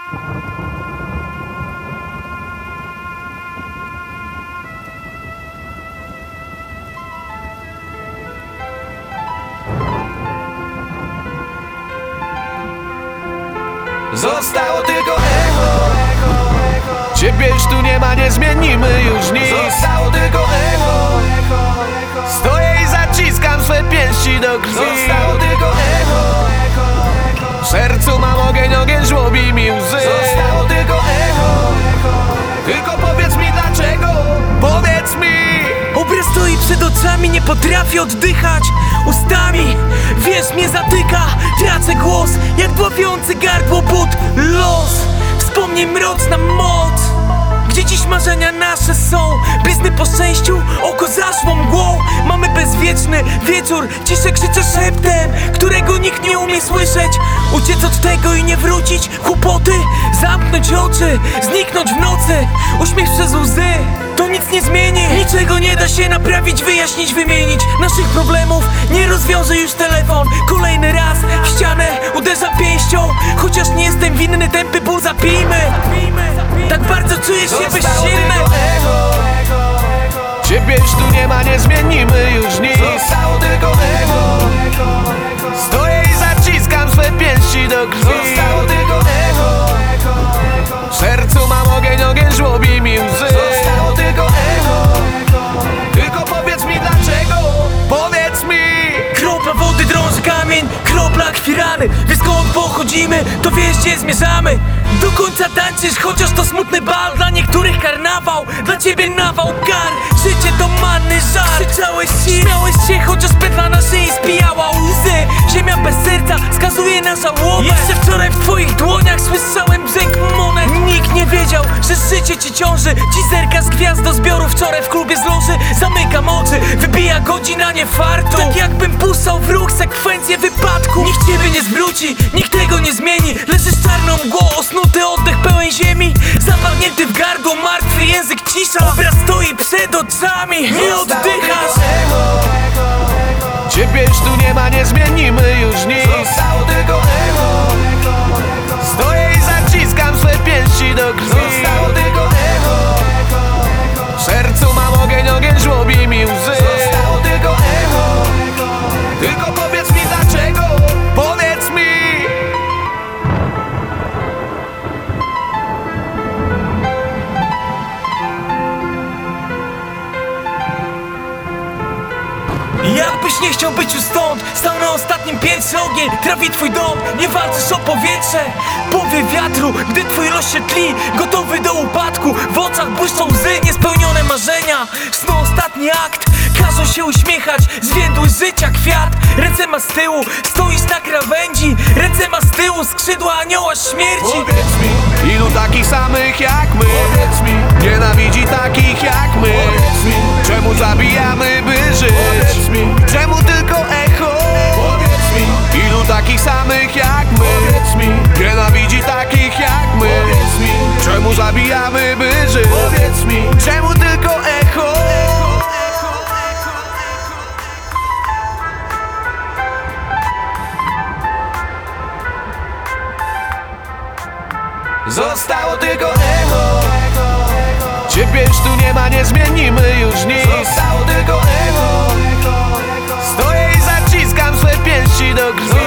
Zostało tylko echo. Ciebie już tu nie ma, nie zmienimy już nic. Zostało tylko echo. Stoję i zaciskam swe pięści do krwi. Zostało tylko echo. W sercu mam ogień, ogień żłobi mi łzy. Zostało tylko echo. Tylko powiedz mi dlaczego. Powiedz mi. Obraz stoi przed oczami, nie potrafię oddychać ustami. Wiesz, mnie zatyka, tracę głos, jak dławiący gardło but. Los, wspomnień mroczna moc. Gdzie dziś marzenia nasze są, blizny po szczęściu, oko zaszło mgłą. Mamy bezwieczny wieczór, ciszę krzyczę szeptem, którego nikt nie umie słyszeć. Uciec od tego i nie wrócić, kłopoty, zamknąć oczy, zniknąć w nocy. Uśmiech przez łzy, to nic nie zmieni. Niczego nie da się naprawić, wyjaśnić, wymienić. Naszych problemów nie rozwiąże już telefon. Kolejny raz w ścianę uderzam pięścią, chociaż nie jestem winny, tępy ból zapijmy. Tak bardzo czuję się bezsilny. Ciebie już tu nie ma, nie zmienimy już nic. Zostało tylko echo. Stoję i zaciskam swe pięści do krwi. Zostało tylko echo. W sercu mam ogień, ogień żłobi mi łzy. Zostało tylko echo. Tylko powiedz mi dlaczego. Powiedz mi. Kropla wody drąży kamień, kropla krwi rany. Wiesz skąd pochodzimy, to wiesz gdzie zmierzamy. Do końca tańczysz, chociaż to smutny bal. Dla niektórych karnawał, dla ciebie nawał kar. Życie to marny żart. Krzyczałeś się, śmiałeś się, chociaż pętla na szyi spijała łzy. Ziemia bez serca skazuje na żałobę. Jeszcze wczoraj w twoich dłoniach słyszałem brzęk monet. Nikt nie wiedział, że życie ci ciąży. Dziś zerka z gwiazd do zbioru, wczoraj w klubie z loży. Zamykam oczy, wybija godzina nie fartu. Tak jakbym puszczał w ruch sekwencję wypadku. Nikt ciebie nie zwróci, nikt tego nie zmieni. Leżysz czarną mgłą, osnuty oddech pełen ziemi. Zapadnięty w gardło, martwy język cisza. Obraz stoi przed oczami, nie oddychasz. Ciebie już tu nie ma, nie zmienimy już nic. Zostało tylko echo. Stoję i zaciskam swe pięści do krwi. Zostało tylko echo. W sercu mam ogień, ogień żłobi mi łzy. Zostało tylko echo. Tylko powiedz mi dlaczego. Powiedz mi. Jakbyś nie chciał być już stąd, stał na ostatnim piętrze, ogień trawi twój dom. Nie walczysz o powietrze, powie wiatru, gdy twój los się tli, gotowy do upadku. W oczach błyszczą łzy, niespełnione marzenia. Snu ostatni akt, każą się uśmiechać, zwiędły życia kwiat. Ręce ma z tyłu, stoisz na krawędzi. Ręce ma z tyłu, skrzydła anioła śmierci. Powiedz mi, ilu takich samych jak my? Powiedz mi, nienawidzi takich jak my? Powiedz mi, czemu zabijamy by żyć? Powiedz mi, czemu tylko echo? Powiedz mi, ilu takich samych jak my? Powiedz mi, nienawidzi takich jak my? Powiedz mi, czemu zabijamy by żyć? Powiedz mi, czemu tylko echo? Zostało tylko echo. Ciebie już tu nie ma, nie zmienimy już nic. Zostało tylko echo. Stoję i zaciskam swe pięści do krwi.